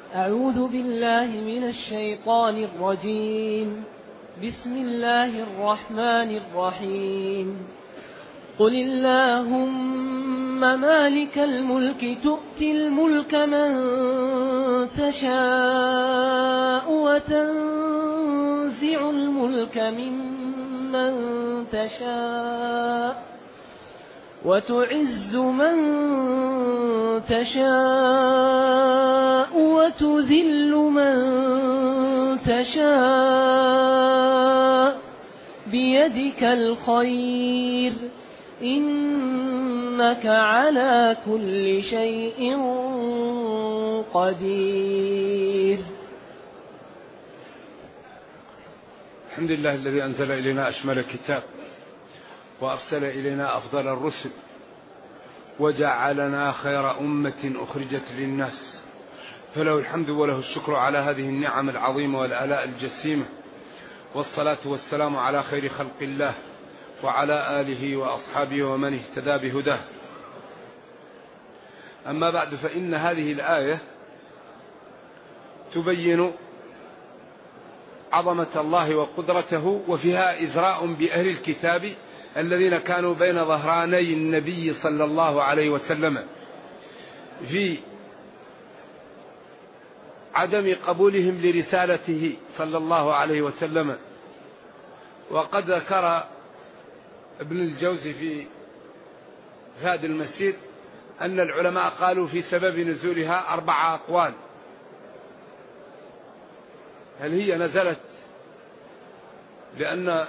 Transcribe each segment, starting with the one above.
أعوذ بالله من الشيطان الرجيم. بسم الله الرحمن الرحيم. قل اللهم مالك الملك تؤتي الملك من تشاء وتنزع الملك ممن تشاء وتعز من تشاء وتذل من تشاء بيدك الخير إنك على كل شيء قدير. الحمد لله الذي أنزل إلينا أشمل الكتاب وأرسل إلينا أفضل الرسل وجعلنا خير أمة أخرجت للناس، فله الحمد وله الشكر على هذه النعم العظيمة والآلاء الجسيمة، والصلاة والسلام على خير خلق الله وعلى آله وأصحابه ومن اهتدى بهداه. أما بعد، فإن هذه الآية تبين عظمة الله وقدرته، وفيها إزراء بأهل الكتاب الذين كانوا بين ظهراني النبي صلى الله عليه وسلم في عدم قبولهم لرسالته صلى الله عليه وسلم. وقد ذكر ابن الجوزي في زاد المسير أن العلماء قالوا في سبب نزولها 4 أقوال. هل هي نزلت لأن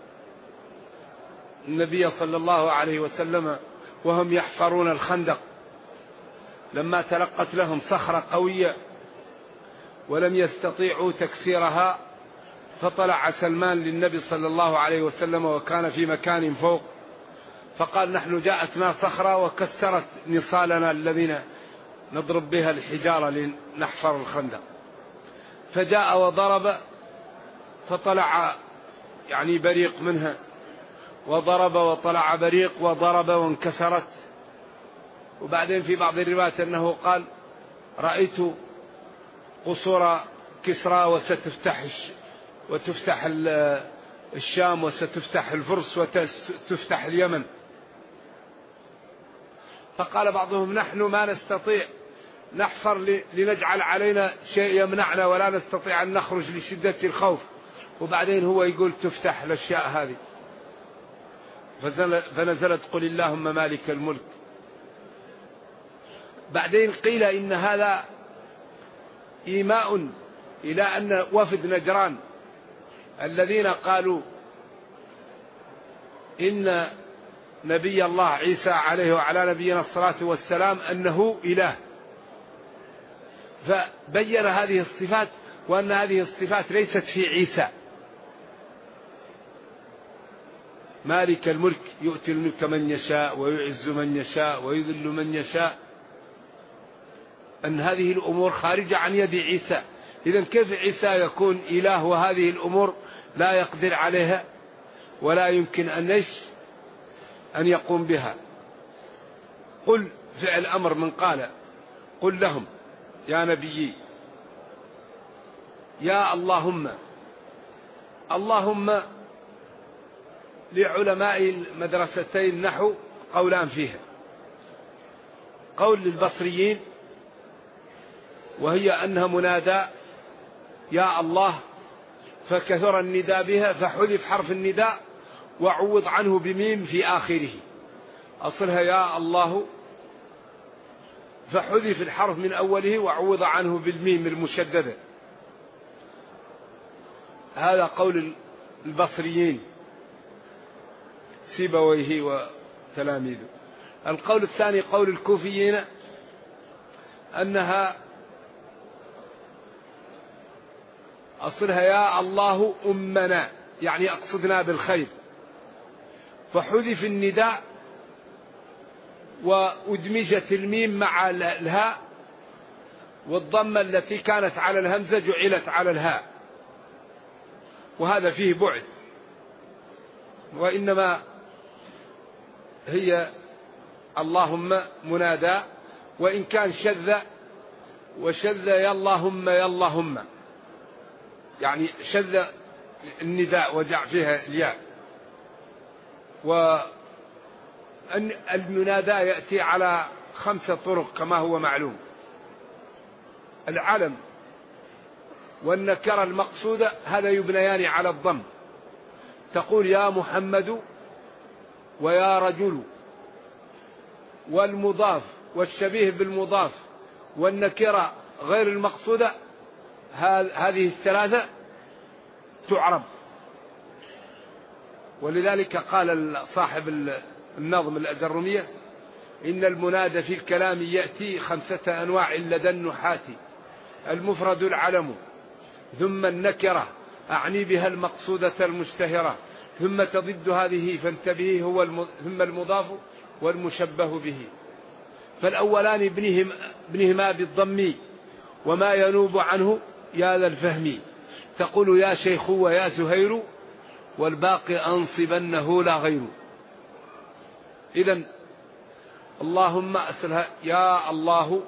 النبي صلى الله عليه وسلم وهم يحفرون الخندق لما تلقت لهم صخرة قوية ولم يستطيعوا تكسيرها، فطلع سلمان للنبي صلى الله عليه وسلم وكان في مكان فوق، فقال نحن جاءتنا صخرة وكسرت نصالنا الذين نضرب بها الحجارة لنحفر الخندق، فجاء وضرب فطلع يعني بريق منها، وضرب وطلع بريق وضرب وانكسرت. وبعدين في بعض الروايات أنه قال رأيت قصور كسرى وتفتح الشام وستفتح الفرس وتفتح اليمن. فقال بعضهم نحن ما نستطيع نحفر لنجعل علينا شيء يمنعنا ولا نستطيع أن نخرج لشدة الخوف، وبعدين هو يقول تفتح الأشياء هذه. فنزلت قل اللهم مالك الملك. بعدين قيل إن هذا إيماء إلى أن وفد نجران الذين قالوا إن نبي الله عيسى عليه وعلى نبينا الصلاة والسلام أنه إله، فبين هذه الصفات وأن هذه الصفات ليست في عيسى. مالك الملك يؤتي الملك من يشاء ويعز من يشاء ويذل من يشاء، أن هذه الأمور خارجة عن يد عيسى. إذن كيف عيسى يكون إله وهذه الأمور لا يقدر عليها ولا يمكن أن يقوم بها؟ قل فعل أمر من قال قل لهم يا نبيي يا اللهم لعلماء المدرستين النحو قولان فيها. قول للبصريين وهي أنها منادى يا الله، فكثر النداء بها فحذف حرف النداء وعوض عنه بميم في آخره، أصلها يا الله فحذف الحرف من أوله وعوض عنه بالميم المشددة. هذا قول البصريين سيبويه وتلاميذه. القول الثاني قول الكوفيين أنها أصلها يا الله أمنا، يعني أقصدنا بالخير، فحذف النداء وأدمجت الميم مع الهاء، والضمة التي كانت على الهمزة جعلت على الهاء، وهذا فيه بعد، وإنما هي اللهم منادى، وإن كان شذ وشذ يا اللهم يا اللهم، يعني شذ النداء وجع فيها الياء. والمنادى يأتي على 5 طرق كما هو معلوم: العلم والنكرة المقصودة هذا يبنيان على الضم، تقول يا محمد ويا رجل، والمضاف والشبيه بالمضاف والنكرة غير المقصودة هذه الثلاثة تعرب. ولذلك قال صاحب النظم الأجرمية: إن المنادى في الكلام يأتي 5 أنواع لدى النحاة: المفرد العلم، ثم النكرة أعني بها المقصودة المشتهرة، ثم تضد هذه فانتبهي ثم المضاف والمشبه به. فالأولان ابنهما بالضم وما ينوب عنه يا ذا الفهم، تقول يا شيخ ويا زهير، والباقي أنصبنه لا غير. إذن اللهم أسلها يا الله،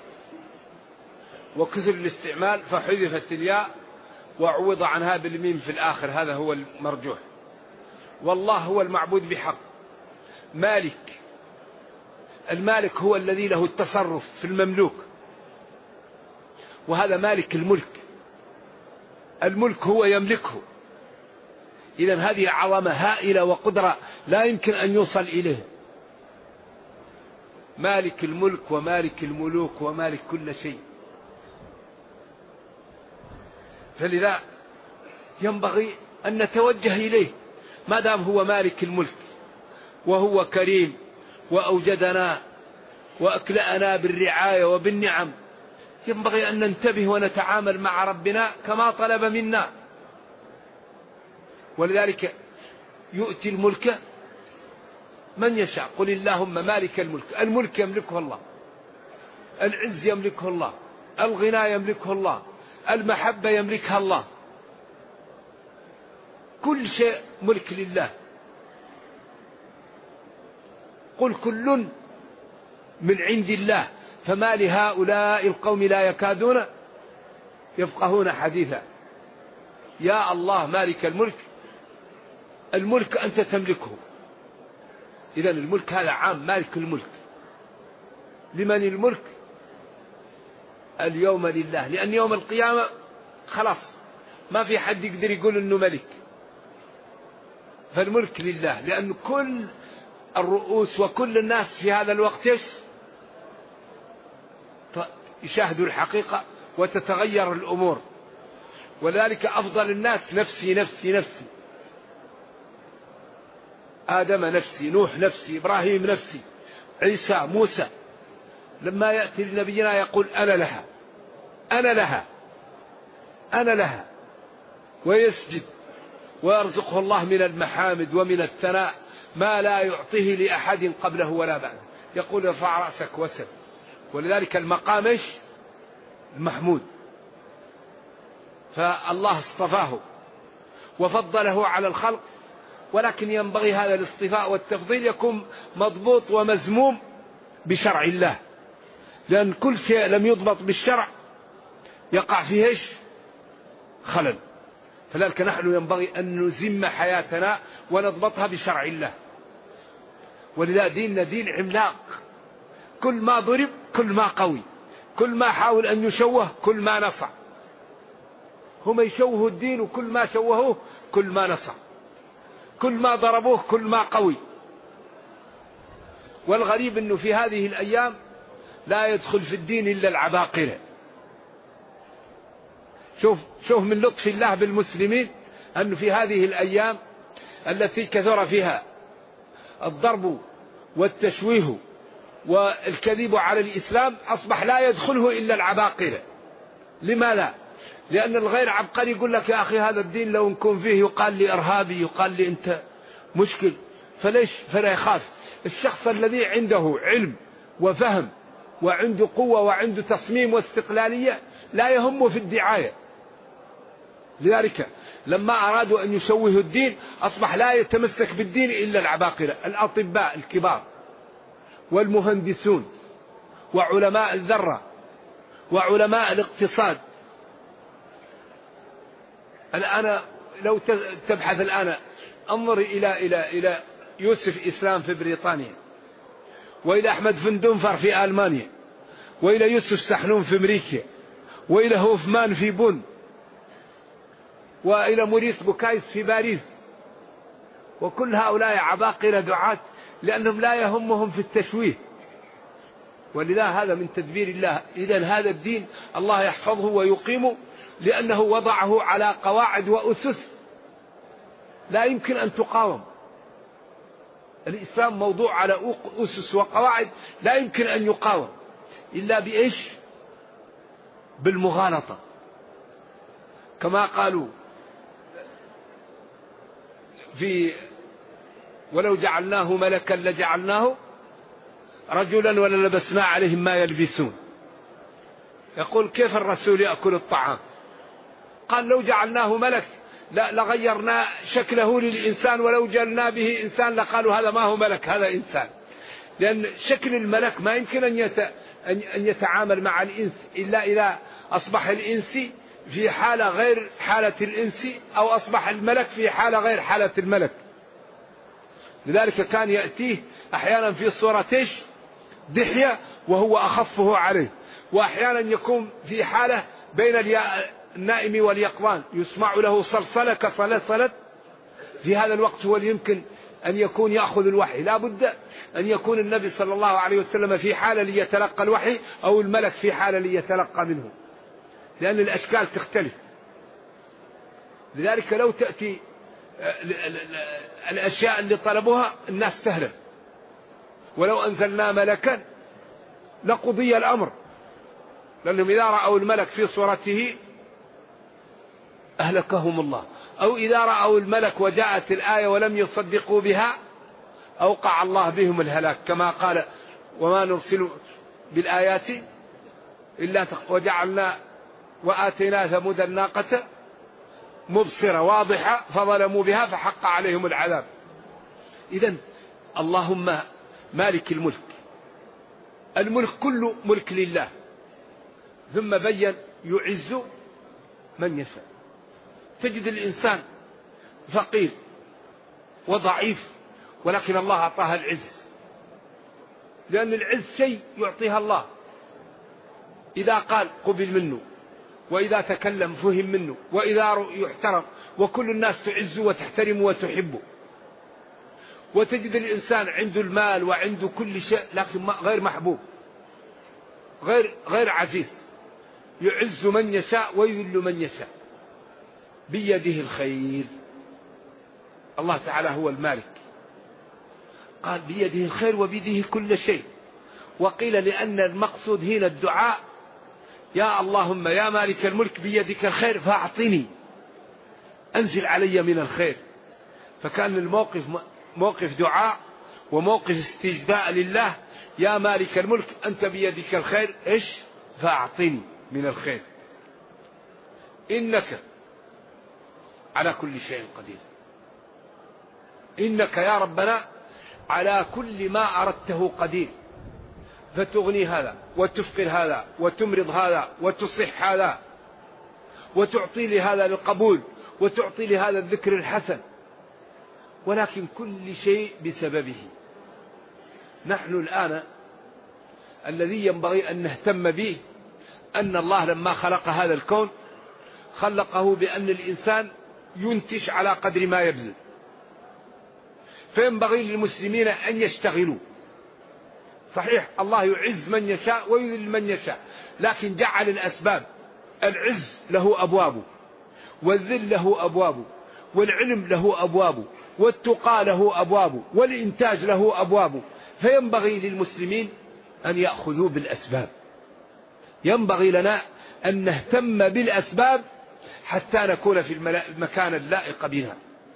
وكثر الاستعمال فحذفت الياء وعوض عنها بالميم في الآخر، هذا هو المرجوح. والله هو المعبود بحق. مالك، المالك هو الذي له التصرف في المملوك، وهذا مالك الملك، الملك هو يملكه. إذن هذه عظمة هائلة وقدرة لا يمكن أن يوصل إليه. مالك الملك ومالك الملوك ومالك كل شيء. فلذا ينبغي أن نتوجه إليه ما دام هو مالك الملك وهو كريم وأوجدنا وأكلأنا بالرعاية وبالنعم. ينبغي أن ننتبه ونتعامل مع ربنا كما طلب منا. ولذلك يؤتي الملك من يشاء. قل اللهم مالك الملك، الملك يملكه الله، العز يملكه الله، الغنى يملكه الله، المحبة يملكها الله، كل شيء ملك لله. قل كل من عند الله فما لهؤلاء القوم لا يكادون يفقهون حديثا. يا الله مالك الملك، الملك أنت تملكه. إذن الملك هذا عام، مالك الملك. لمن الملك؟ اليوم لله، لأن يوم القيامة خلاص ما في حد يقدر يقول إنه ملك، فالملك لله، لأن كل الرؤوس وكل الناس في هذا الوقت يشاهدوا الحقيقة وتتغير الأمور. ولذلك أفضل الناس نفسي نفسي نفسي، آدم نفسي، نوح نفسي، إبراهيم نفسي، عيسى، موسى. لما يأتي لنبينا يقول أنا لها أنا لها أنا لها، ويسجد ويرزقه الله من المحامد ومن الثناء ما لا يعطيه لأحد قبله ولا بعده. يقول ارفع رأسك وسل. ولذلك المقام ايش؟ المحمود. فالله اصطفاه وفضله على الخلق، ولكن ينبغي هذا الاصطفاء والتفضيل يكون مضبوط ومزموم بشرع الله، لأن كل شيء لم يضبط بالشرع يقع فيه ايش؟ خلل. فلذلك نحن ينبغي أن نزم حياتنا ونضبطها بشرع الله. ولذا ديننا دين عملاق، كل ما ضرب كل ما قوي، كل ما حاول أن يشوه كل ما نصع. هم يشوهوا الدين، وكل ما شوهوه كل ما نصع، كل ما ضربوه كل ما قوي. والغريب أنه في هذه الأيام لا يدخل في الدين إلا العباقرة. شوف من لطف الله بالمسلمين أنه في هذه الأيام التي كثر فيها الضرب والتشويه والكذب على الإسلام أصبح لا يدخله إلا العباقرة. لماذا؟ لأن الغير عبقري يقول لك يا أخي هذا الدين لو نكون فيه يقال لي إرهابي، يقال لي أنت مشكل، فليش؟ فلا يخاف. الشخص الذي عنده علم وفهم وعنده قوة وعنده تصميم واستقلالية لا يهمه في الدعاية. لذلك لما أرادوا أن يشوهوا الدين أصبح لا يتمسك بالدين إلا العباقرة، الأطباء الكبار والمهندسون وعلماء الذرة وعلماء الاقتصاد. الآن لو تبحث الآن، انظر إلى يوسف إسلام في بريطانيا، وإلى أحمد فندنفر في ألمانيا، وإلى يوسف سحنون في أمريكا، وإلى هوفمان في بون، وإلى موريس بوكايس في باريس. وكل هؤلاء عباقرة دعاة، لأنهم لا يهمهم في التشويه. ولذا هذا من تدبير الله. إذن هذا الدين الله يحفظه ويقيمه، لأنه وضعه على قواعد وأسس لا يمكن أن تقاوم. الإسلام موضوع على أسس وقواعد لا يمكن أن يقاوم إلا بإيش؟ بالمغالطة. كما قالوا ولو جعلناه ملكا لجعلناه رجلا وللبسنا عليهم ما يلبسون. يقول كيف الرسول يأكل الطعام؟ قال لو جعلناه ملك لغيرنا شكله للإنسان، ولو جعلنا به إنسان لقالوا هذا ما هو ملك، هذا إنسان. لأن شكل الملك ما يمكن أن يتعامل مع الإنس إلا إذا أصبح الإنس في حالة غير حالة الإنس، أو أصبح الملك في حالة غير حالة الملك. لذلك كان يأتيه أحيانا في صورة دحية وهو أخفه عليه، وأحيانا يكون في حالة بين النائم واليقظان، يسمع له صلصلة كصلصلة. في هذا الوقت هو يمكن أن يكون يأخذ الوحي. لا بد أن يكون النبي صلى الله عليه وسلم في حالة ليتلقى الوحي، أو الملك في حالة ليتلقى منه، لأن الأشكال تختلف. لذلك لو تأتي الأشياء اللي طلبوها الناس تهرب. ولو أنزلنا ملكا لقضي الأمر، لأنهم إذا رأوا الملك في صورته أهلكهم الله، أو إذا رأوا الملك وجاءت الآية ولم يصدقوا بها أوقع الله بهم الهلاك، كما قال وما نرسل بالآيات إلا وجعلنا وآتينا ثمود الناقة مبصرة واضحة فظلموا بها فحق عليهم العذاب. إذن اللهم مالك الملك، الملك كله ملك لله. ثم بين يعز من يشاء. تجد الإنسان فقير وضعيف، ولكن الله أعطاها العز، لأن العز شيء يعطيها الله. إذا قال قبل منه، وإذا تكلم فهم منه، وإذا يحترم، وكل الناس تعز وتحترم وتحبه. وتجد الإنسان عنده المال وعنده كل شيء، لكن غير محبوب، غير عزيز. يعز من يشاء ويذل من يشاء، بيده الخير. الله تعالى هو المالك، قال بيده الخير وبيده كل شيء. وقيل لأن المقصود هنا الدعاء، يا اللهم يا مالك الملك بيدك الخير فأعطني، أنزل علي من الخير. فكان الموقف موقف دعاء وموقف استجداء لله. يا مالك الملك أنت بيدك الخير فأعطني من الخير، إنك على كل شيء قدير. إنك يا ربنا على كل ما أردته قدير، فتغني هذا وتفقر هذا وتمرض هذا وتصح هذا، وتعطي لهذا القبول، وتعطي لهذا الذكر الحسن. ولكن كل شيء بسببه. نحن الآن الذي ينبغي أن نهتم به أن الله لما خلق هذا الكون خلقه بأن الإنسان ينتج على قدر ما يبذل. فينبغي للمسلمين أن يشتغلوا. صحيح الله يعز من يشاء ويذل من يشاء، لكن جعل الأسباب. العز له أبوابه، والذل له أبوابه، والعلم له أبوابه، والتقى له أبوابه، والإنتاج له أبوابه. فينبغي للمسلمين أن يأخذوا بالأسباب. ينبغي لنا أن نهتم بالأسباب حتى نكون في المكان اللائق بنا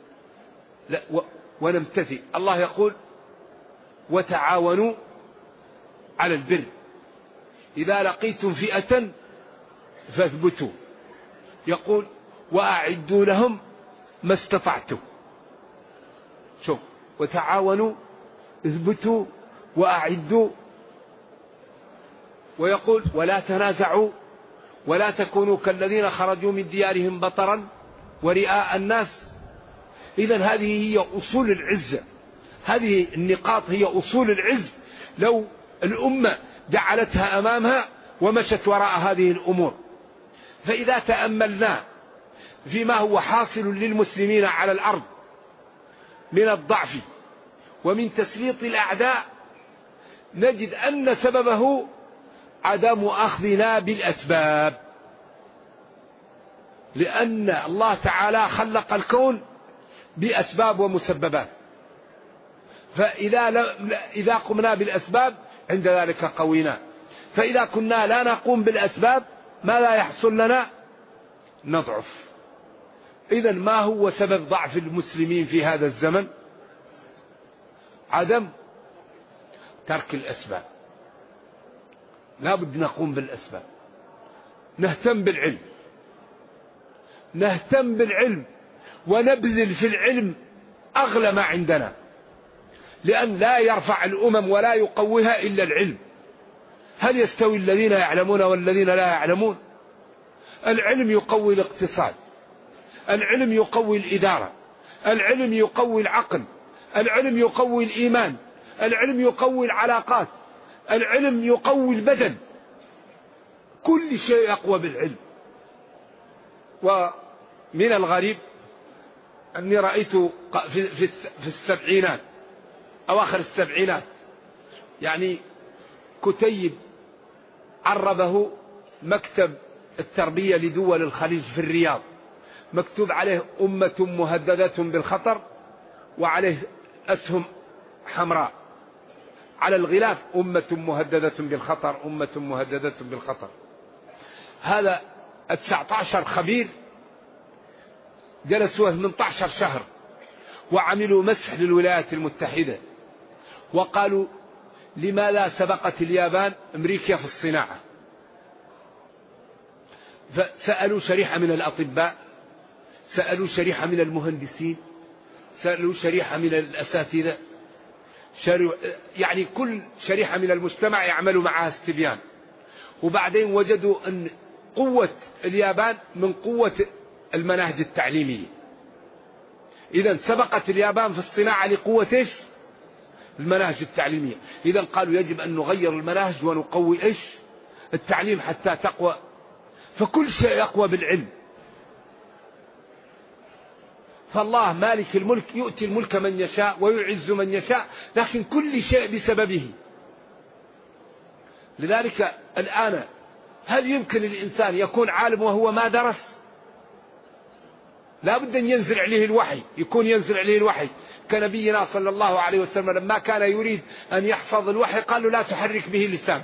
ونمتثل. الله يقول وتعاونوا على البر، إذا لقيتم فئة فاثبتوا. يقول وأعدوا لهم ما استطعتم. شوف، وتعاونوا، اثبتوا، وأعدوا. ويقول ولا تنازعوا ولا تكونوا كالذين خرجوا من ديارهم بطرا ورئاء الناس. إذن هذه هي أصول العزة، هذه النقاط هي أصول العز لو الأمة جعلتها أمامها ومشت وراء هذه الأمور. فإذا تأملنا فيما هو حاصل للمسلمين على الأرض من الضعف ومن تسليط الأعداء، نجد أن سببه عدم أخذنا بالأسباب، لأن الله تعالى خلق الكون بأسباب ومسببات، فإذا قمنا بالأسباب عند ذلك قوينا. فإذا كنا لا نقوم بالأسباب ما لا يحصل لنا نضعف. إذن ما هو سبب ضعف المسلمين في هذا الزمن؟ عدم ترك الأسباب. لا بد نقوم بالأسباب، نهتم بالعلم، نهتم بالعلم ونبذل في العلم أغلى ما عندنا، لأن لا يرفع الأمم ولا يقويها إلا العلم. هل يستوي الذين يعلمون والذين لا يعلمون؟ العلم يقوي الاقتصاد، العلم يقوي الإدارة، العلم يقوي العقل، العلم يقوي الإيمان، العلم يقوي العلاقات، العلم يقوي البدن، كل شيء يقوى بالعلم. ومن الغريب أني رأيت في السبعينات أواخر السبعينات يعني كتيب عربه مكتب التربية لدول الخليج في الرياض، مكتوب عليه أمة مهددة بالخطر، وعليه أسهم حمراء على الغلاف أمة مهددة بالخطر، أمة مهددة بالخطر. هذا 19 خبير جلسوا 18 شهر وعملوا مسح للولايات المتحدة، وقالوا لماذا سبقت اليابان أمريكا في الصناعة؟ فسألوا شريحة من الأطباء، سألوا شريحة من المهندسين، سألوا شريحة من الأساتذة، يعني كل شريحة من المجتمع يعملوا معها استبيان. وبعدين وجدوا أن قوة اليابان من قوة المناهج التعليمية. إذن سبقت اليابان في الصناعة لقوة إيش؟ المناهج التعليمية. إذن قالوا يجب أن نغير المناهج ونقوي إيش؟ التعليم حتى تقوى. فكل شيء يقوى بالعلم. فالله مالك الملك يؤتي الملك من يشاء ويعز من يشاء، لكن كل شيء بسببه. لذلك الآن هل يمكن الإنسان يكون عالم وهو ما درس؟ لا بد أن ينزل عليه الوحي، يكون ينزل عليه الوحي. كنبينا صلى الله عليه وسلم لما كان يريد أن يحفظ الوحي قالوا لا تحرك به لسانك،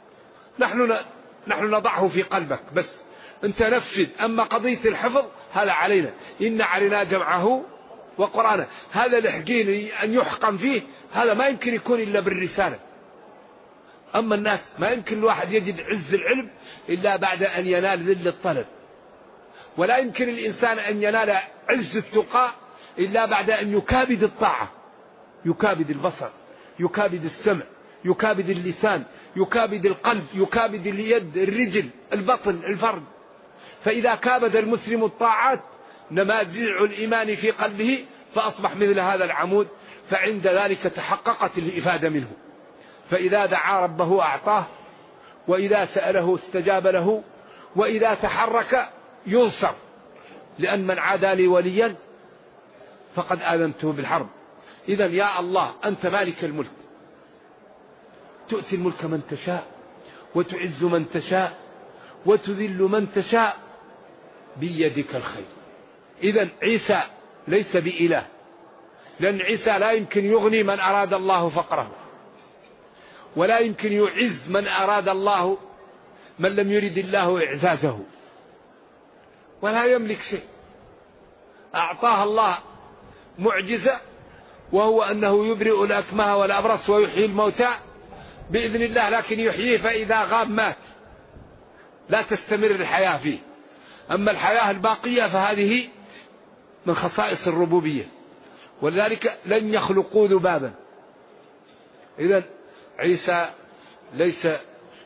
نحن نضعه في قلبك بس أنت نفذ، أما قضية الحفظ هذا علينا، إن علينا جمعه وقرآنه. هذا الحقين أن يحقن فيه هذا ما يمكن يكون إلا بالرسالة. أما الناس ما يمكن الواحد يجد عز العلم إلا بعد أن ينال ذل الطلب، ولا يمكن الإنسان أن ينال عز التقى إلا بعد أن يكابد الطاعة، يكابد البصر، يكابد السمع، يكابد اللسان، يكابد القلب، يكابد اليد، الرجل، البطن، الفرد. فإذا كابد المسلم الطاعات نماذج الإيمان في قلبه فأصبح مثل هذا العمود، فعند ذلك تحققت الإفادة منه. فإذا دعا ربه أعطاه، وإذا سأله استجاب له، وإذا تحرك ينصر، لأن من عادى لي وليا فقد آذنته بالحرب. إذن يا الله أنت مالك الملك، تؤتي الملك من تشاء وتعز من تشاء وتذل من تشاء بيدك الخير. إذن عيسى ليس بإله، لأن عيسى لا يمكن يغني من أراد الله فقره، ولا يمكن يعز من أراد الله، من لم يرد الله إعزازه، ولا يملك شيء. أعطاه الله معجزة وهو أنه يبرئ الأكمه والأبرص ويحيي الموتى بإذن الله، لكن يحييه فإذا غاب مات، لا تستمر الحياة فيه. أما الحياة الباقية فهذه من خصائص الربوبية، ولذلك لن يخلقوا ذبابا. إذن عيسى ليس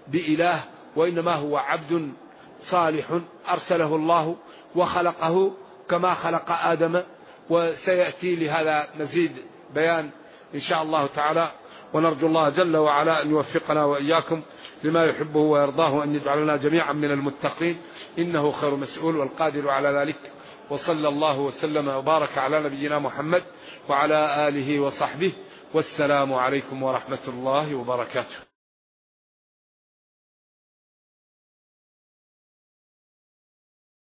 بإله، وإنما هو عبد صالح أرسله الله وخلقه كما خلق آدم. وسيأتي لهذا مزيد بيان إن شاء الله تعالى، ونرجو الله جل وعلا أن يوفقنا وإياكم لما يحبه ويرضاه، وأن يجعلنا جميعا من المتقين، إنه خير مسؤول والقادر على ذلك. وصلى الله وسلم وبارك على نبينا محمد وعلى آله وصحبه، والسلام عليكم ورحمة الله وبركاته.